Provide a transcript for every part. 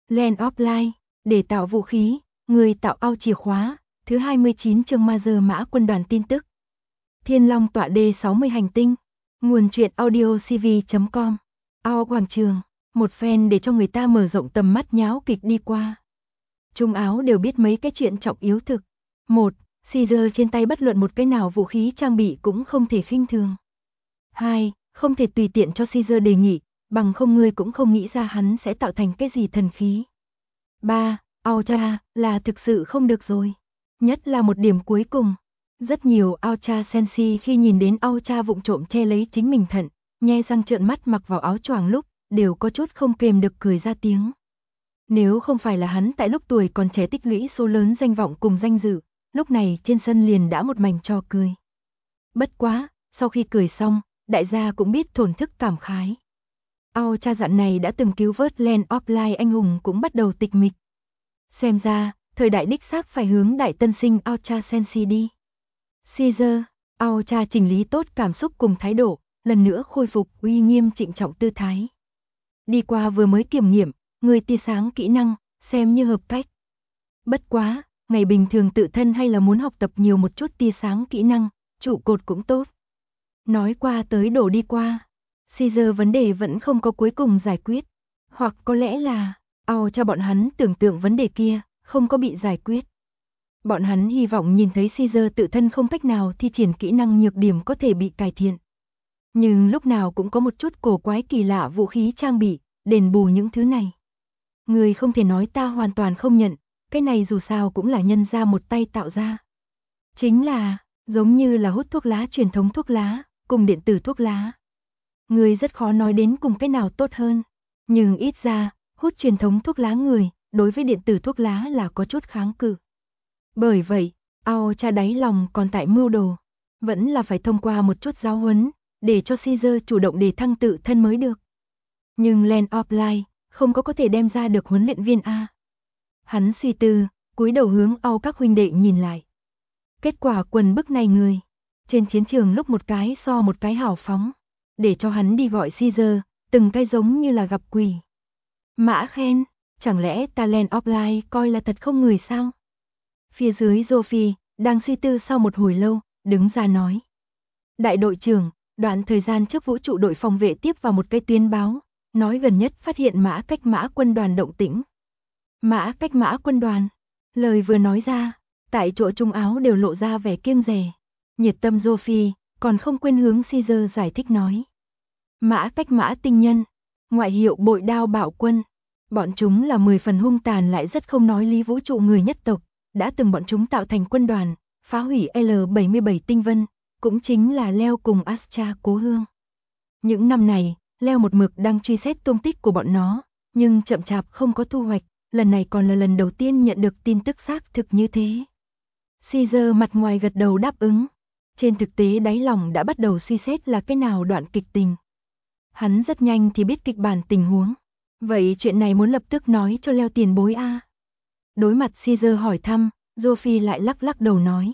Land of Light, để tạo vũ khí, người tạo ao chìa khóa, thứ 29 chương Mazer Mã quân đoàn tin tức. Thiên Long tọa D60 hành tinh, nguồn truyện audio cv.com. Ao quảng trường, một phen để cho người ta mở rộng tầm mắt nháo kịch đi qua. Trung Áo đều biết mấy cái chuyện trọng yếu thực. 1. Caesar trên tay bất luận một cái nào vũ khí trang bị cũng không thể khinh thường. 2. Không thể tùy tiện cho Caesar đề nghị, bằng không ngươi cũng không nghĩ ra hắn sẽ tạo thành cái gì thần khí. 3. Ultra là thực sự không được rồi. Nhất là một điểm cuối cùng. Rất nhiều Ultra Sensi khi nhìn đến Ultra vụng trộm che lấy chính mình thận, nhe răng trợn mắt mặc vào áo choàng lúc, đều có chút không kềm được cười ra tiếng. Nếu không phải là hắn tại lúc tuổi còn trẻ tích lũy số lớn danh vọng cùng danh dự, lúc này trên sân liền đã một mảnh trò cười. Bất quá, sau khi cười xong, đại gia cũng biết thổn thức cảm khái. Ultra dặn này đã từng cứu vớt Land of Light anh hùng cũng bắt đầu tịch mịch. Xem ra, thời đại đích xác phải hướng đại tân sinh Ultra Sensi đi. Caesar, Ultra chỉnh lý tốt cảm xúc cùng thái độ, lần nữa khôi phục uy nghiêm trịnh trọng tư thái. Đi qua vừa mới kiểm nghiệm, người tia sáng kỹ năng, xem như hợp cách. Bất quá, ngày bình thường tự thân hay là muốn học tập nhiều một chút tia sáng kỹ năng, trụ cột cũng tốt. Nói qua tới đổ đi qua. Caesar vấn đề vẫn không có cuối cùng giải quyết. Hoặc có lẽ là, cho bọn hắn tưởng tượng vấn đề kia, không có bị giải quyết. Bọn hắn hy vọng nhìn thấy Caesar tự thân không cách nào thi triển kỹ năng nhược điểm có thể bị cải thiện. Nhưng lúc nào cũng có một chút cổ quái kỳ lạ vũ khí trang bị, đền bù những thứ này. Người không thể nói ta hoàn toàn không nhận, cái này dù sao cũng là nhân ra một tay tạo ra. Chính là, giống như là hút thuốc lá truyền thống thuốc lá, cùng điện tử thuốc lá. Người rất khó nói đến cùng cái nào tốt hơn, nhưng ít ra, hút truyền thống thuốc lá người, đối với điện tử thuốc lá là có chút kháng cự. Bởi vậy, cha đáy lòng còn tại mưu đồ, vẫn là phải thông qua một chút giáo huấn, để cho Caesar chủ động đề thăng tự thân mới được. Nhưng Land of Light không có thể đem ra được huấn luyện viên A. Hắn suy tư, cúi đầu hướng các huynh đệ nhìn lại. Kết quả quần bức này người, trên chiến trường lúc một cái so một cái hào phóng, để cho hắn đi gọi Caesar, từng cái giống như là gặp quỷ. Mã khen, chẳng lẽ ta Land of Light coi là thật không người sao? Phía dưới Sophie, đang suy tư sau một hồi lâu, đứng ra nói. Đại đội trưởng, đoạn thời gian trước vũ trụ đội phòng vệ tiếp vào một cái tuyên báo, nói gần nhất phát hiện mã cách mã quân đoàn động tĩnh. Mã cách mã quân đoàn, lời vừa nói ra, tại chỗ Trung Áo đều lộ ra vẻ kiêng dè. Nhiệt tâm Sophie, còn không quên hướng Caesar giải thích nói. Mã cách mã tinh nhân, ngoại hiệu bội đao bạo quân. Bọn chúng là 10 phần hung tàn lại rất không nói lý vũ trụ người nhất tộc, đã từng bọn chúng tạo thành quân đoàn, phá hủy L77 tinh vân, cũng chính là Leo cùng Astra cố hương. Những năm này, Leo một mực đang truy xét tung tích của bọn nó, nhưng chậm chạp không có thu hoạch, lần này còn là lần đầu tiên nhận được tin tức xác thực như thế. Caesar mặt ngoài gật đầu đáp ứng, trên thực tế đáy lòng đã bắt đầu suy xét là cái nào đoạn kịch tình. Hắn rất nhanh thì biết kịch bản tình huống. Vậy chuyện này muốn lập tức nói cho Leo tiền bối a. Đối mặt Caesar hỏi thăm, Sophie lại lắc lắc đầu nói.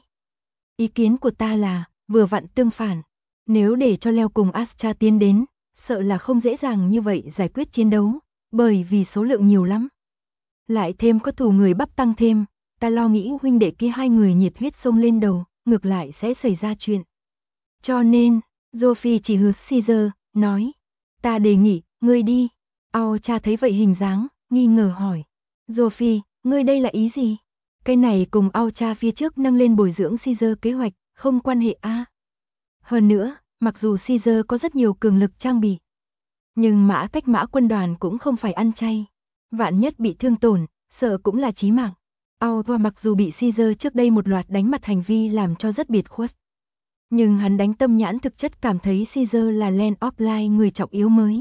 Ý kiến của ta là, vừa vặn tương phản. Nếu để cho Leo cùng Astra tiến đến, sợ là không dễ dàng như vậy giải quyết chiến đấu, bởi vì số lượng nhiều lắm. Lại thêm có thù người bắp tăng thêm, ta lo nghĩ huynh đệ kia hai người nhiệt huyết xông lên đầu, ngược lại sẽ xảy ra chuyện. Cho nên, Sophie chỉ hướng Caesar, nói. Ta đề nghị, ngươi đi. Cha thấy vậy hình dáng, nghi ngờ hỏi. Sophie, ngươi đây là ý gì? Cái này cùng cha phía trước nâng lên bồi dưỡng Caesar kế hoạch, không quan hệ a. Hơn nữa, mặc dù Caesar có rất nhiều cường lực trang bị, nhưng mã cách mã quân đoàn cũng không phải ăn chay. Vạn nhất bị thương tổn, sợ cũng là chí mạng. Và mặc dù bị Caesar trước đây một loạt đánh mặt hành vi làm cho rất biệt khuất, nhưng hắn đánh tâm nhãn thực chất cảm thấy Caesar là Land of Light người trọng yếu mới.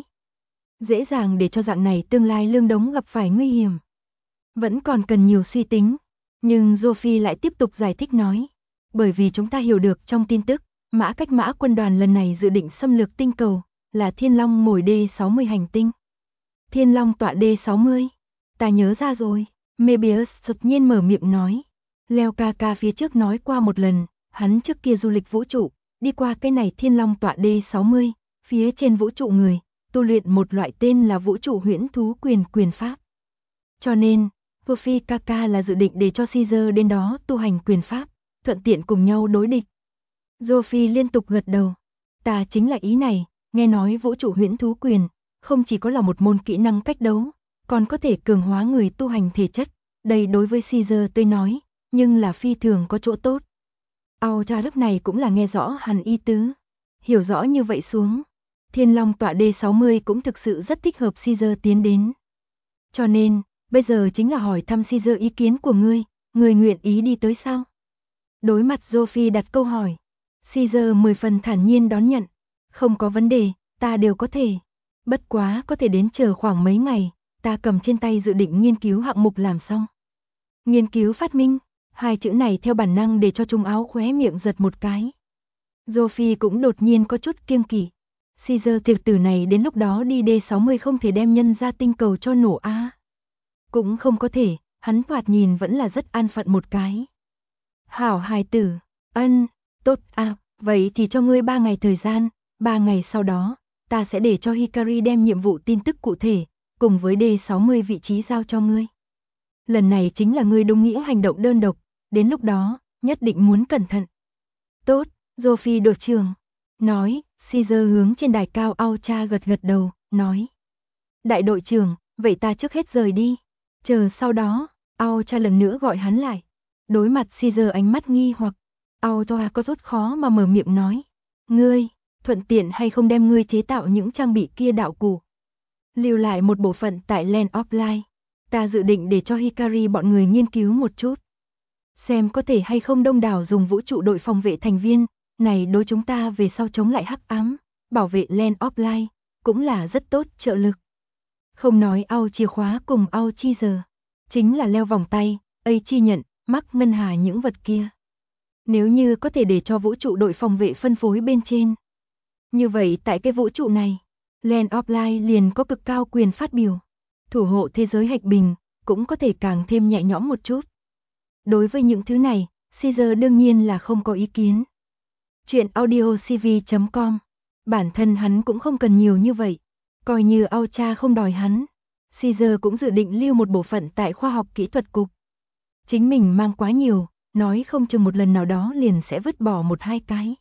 Dễ dàng để cho dạng này tương lai lương đống gặp phải nguy hiểm. Vẫn còn cần nhiều suy tính. Nhưng Sophie lại tiếp tục giải thích nói. Bởi vì chúng ta hiểu được trong tin tức, mã cách mã quân đoàn lần này dự định xâm lược tinh cầu, là Thiên Long mồi D60 hành tinh. Thiên Long tọa D60. Ta nhớ ra rồi. Mebius đột nhiên mở miệng nói. Leo ca phía trước nói qua một lần, hắn trước kia du lịch vũ trụ, đi qua cái này Thiên Long tọa D60, phía trên vũ trụ người, tu luyện một loại tên là vũ trụ huyễn thú quyền pháp. Cho nên, vua Phi Kaka là dự định để cho Caesar đến đó tu hành quyền pháp, thuận tiện cùng nhau đối địch. Sophie liên tục gật đầu. Ta chính là ý này, nghe nói vũ trụ huyễn thú quyền, không chỉ có là một môn kỹ năng cách đấu, còn có thể cường hóa người tu hành thể chất. Đây đối với Caesar tôi nói, nhưng là phi thường có chỗ tốt. Aucha lúc này cũng là nghe rõ hẳn ý tứ. Hiểu rõ như vậy xuống, Thiên Long tọa D60 cũng thực sự rất thích hợp Caesar tiến đến. Cho nên, bây giờ chính là hỏi thăm Caesar ý kiến của ngươi nguyện ý đi tới sao? Đối mặt Sophie đặt câu hỏi, Caesar 10 phần thản nhiên đón nhận. Không có vấn đề, ta đều có thể. Bất quá có thể đến chờ khoảng mấy ngày, ta cầm trên tay dự định nghiên cứu hạng mục làm xong. Nghiên cứu phát minh, hai chữ này theo bản năng để cho Trung Áo khóe miệng giật một cái. Sophie cũng đột nhiên có chút kiêng kỵ. Caesar tiệp tử này đến lúc đó đi D60 không thể đem nhân ra tinh cầu cho nổ a. Cũng không có thể, hắn thoạt nhìn vẫn là rất an phận một cái. Hảo hài tử, tốt à, vậy thì cho ngươi 3 ngày thời gian, 3 ngày sau đó, ta sẽ để cho Hikari đem nhiệm vụ tin tức cụ thể, cùng với D60 vị trí giao cho ngươi. Lần này chính là ngươi đúng nghĩa hành động đơn độc, đến lúc đó, nhất định muốn cẩn thận. Tốt, Sophie đội trưởng, nói, Caesar hướng trên đài cao Aucha gật gật đầu, nói. Đại đội trưởng, vậy ta trước hết rời đi, chờ sau đó, Aucha lần nữa gọi hắn lại. Đối mặt Caesar ánh mắt nghi hoặc, Aucha có chút khó mà mở miệng nói. Ngươi, thuận tiện hay không đem ngươi chế tạo những trang bị kia đạo cụ. Lưu lại một bộ phận tại Land of Light. Ta dự định để cho Hikari bọn người nghiên cứu một chút. Xem có thể hay không đông đảo dùng vũ trụ đội phòng vệ thành viên, này đối chúng ta về sau chống lại hắc ám, bảo vệ Land of Light, cũng là rất tốt trợ lực. Không nói ao chìa khóa cùng ao chi giờ, chính là leo vòng tay, chi nhận, mắc ngân hà những vật kia. Nếu như có thể để cho vũ trụ đội phòng vệ phân phối bên trên. Như vậy tại cái vũ trụ này, Land of Light liền có cực cao quyền phát biểu. Thủ hộ thế giới hạch bình, cũng có thể càng thêm nhẹ nhõm một chút. Đối với những thứ này, Caesar đương nhiên là không có ý kiến. Chuyện audiocv.com, bản thân hắn cũng không cần nhiều như vậy. Coi như Aucha không đòi hắn, Caesar cũng dự định lưu một bộ phận tại khoa học kỹ thuật cục. Chính mình mang quá nhiều, nói không chừng một lần nào đó liền sẽ vứt bỏ một hai cái.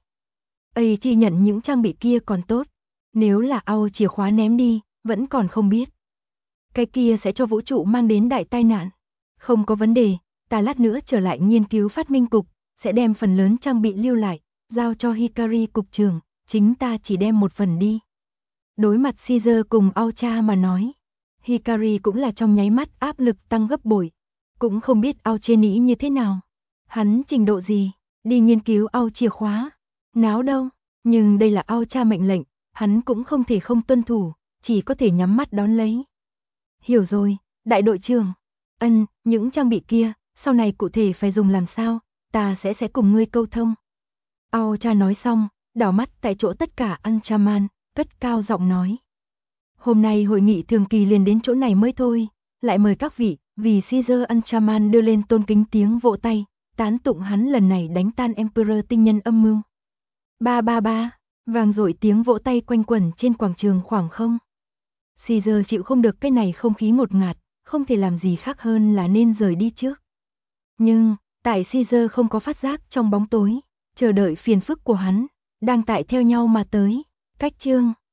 Chi nhận những trang bị kia còn tốt, nếu là ao chìa khóa ném đi, vẫn còn không biết. Cái kia sẽ cho vũ trụ mang đến đại tai nạn. Không có vấn đề, ta lát nữa trở lại nghiên cứu phát minh cục, sẽ đem phần lớn trang bị lưu lại, giao cho Hikari cục trưởng, chính ta chỉ đem một phần đi. Đối mặt Caesar cùng Aucha mà nói, Hikari cũng là trong nháy mắt áp lực tăng gấp bội. Cũng không biết Aucha nghĩ như thế nào. Hắn trình độ gì, đi nghiên cứu ao chìa khóa. Náo đâu, nhưng đây là Aucha mệnh lệnh, hắn cũng không thể không tuân thủ, chỉ có thể nhắm mắt đón lấy. Hiểu rồi, đại đội trưởng. Những trang bị kia, sau này cụ thể phải dùng làm sao, ta sẽ cùng ngươi câu thông. Aucha nói xong, đảo mắt tại chỗ tất cả Anchaman, cất cao giọng nói. Hôm nay hội nghị thường kỳ liền đến chỗ này mới thôi, lại mời các vị, vì Caesar Anchaman đưa lên tôn kính tiếng vỗ tay, tán tụng hắn lần này đánh tan Emperor tinh nhân âm mưu. Ba, vang dội tiếng vỗ tay quanh quẩn trên quảng trường khoảng không. Caesar chịu không được cái này không khí ngột ngạt, không thể làm gì khác hơn là nên rời đi trước. Nhưng, tại Caesar không có phát giác trong bóng tối, chờ đợi phiền phức của hắn, đang tại theo nhau mà tới. Cách chương